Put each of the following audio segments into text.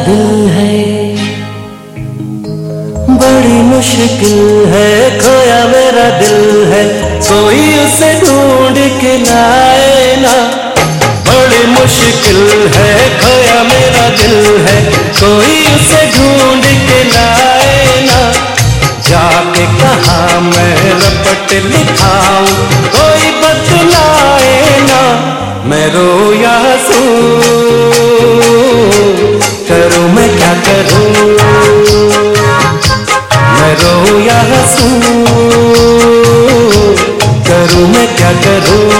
दिल है, बड़ी मुश्किल है, खोया मेरा दिल है, कोई उसे ढूंढ के लाए ना। बड़ी मुश्किल है, खोया मेरा दिल है, कोई उसे ढूंढ के लाए ना। जाके कहाँ मैं रपट लिखाऊं, कोई बतलाए ना। मैं रो या हंसूं, करूं मैं क्या करूं। मैं रो या हंसूं, करूं मैं क्या करूं।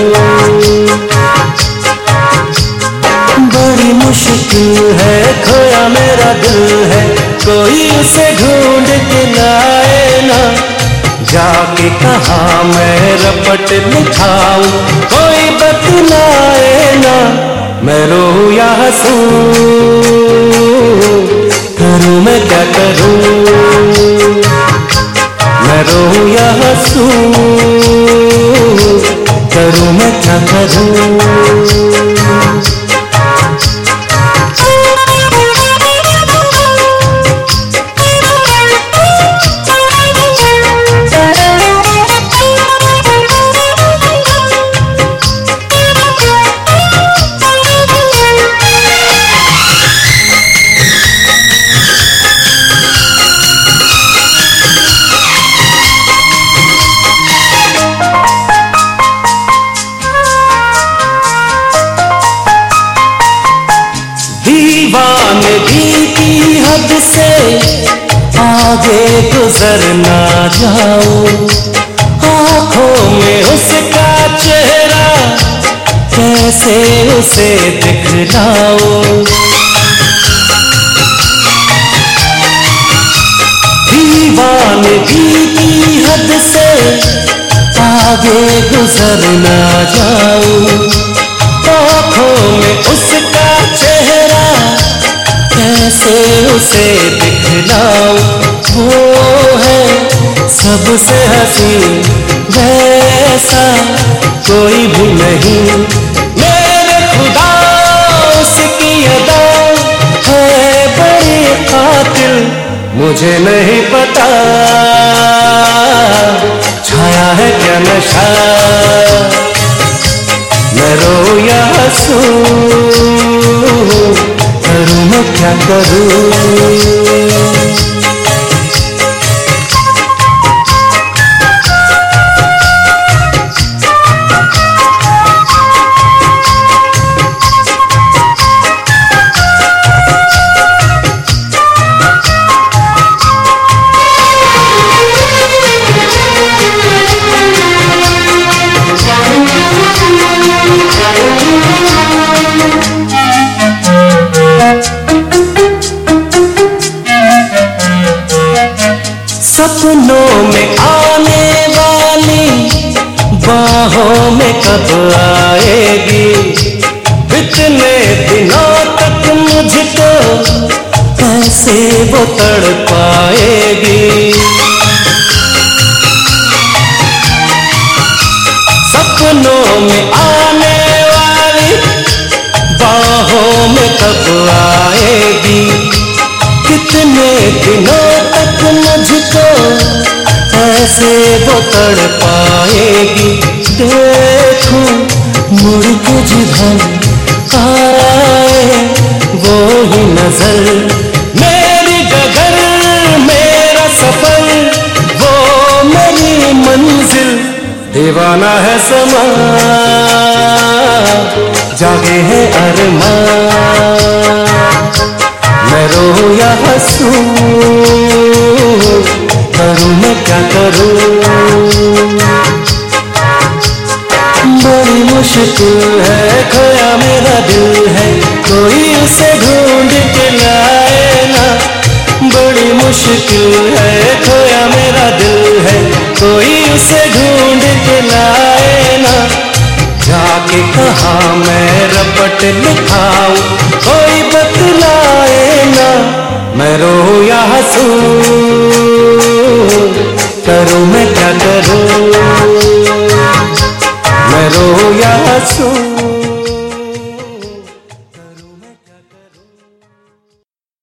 बड़ी मुश्किल है, खोया मेरा दिल है, कोई उसे ढूंढ के लाए ना। जाके कहाँ मैं रपट लिखाऊं, कोई बतलाए ना। मैं रो या हंसूं, करूं मैं क्या करूं। मैं रो या हंसूं, करूं मैं क्या करूं। दीवानगी की हद से आगे गुजर ना जाओ, आँखों में उसका चेहरा कैसे उसे दिखलाओ। दीवानगी की हद से आगे गुजर ना जाओ, आँखों में उसका चेहरा कैसे उसे दिखलाऊं। वो है सबसे हसीन, वैसा कोई भी नहीं। मेरे खुदा उसकी अदा है बड़ी कातिल, मुझे नहीं पता छाया है क्या नशा। मैं रो या हंसूं, करूं मैं क्या करूं। सपनों में आने वाली बाहों में कब आएगी, इतने दिनों तक मुझको कैसे वो तड़पाएगी। सपनों में आने वाली बाहों में कब आएगी, कितने दिनों तक मुझको ऐसे वो तड़पाएगी। देखूं मुड़ के जिधर आए वो ही नजर, मेरी डगर मेरा सफर, वो मेरी मंजिल। दीवाना है समा, जागे है अरमान। मैं रो या हंसूं, करूं मैं क्या करूं। बड़ी मुश्किल है, खोया मेरा दिल है, कोई उसे ढूंढ के लाए ना। बड़ी मुश्किल है, खोया मेरा दिल है, कोई उसे ढूंढ के लाए ना। जाके कहाँ मैं रपट लिखाऊं, कोई बतलाए ना। मैं रो या हंसूं, करूं मैं क्या करूं। मैं रो या हंसूं,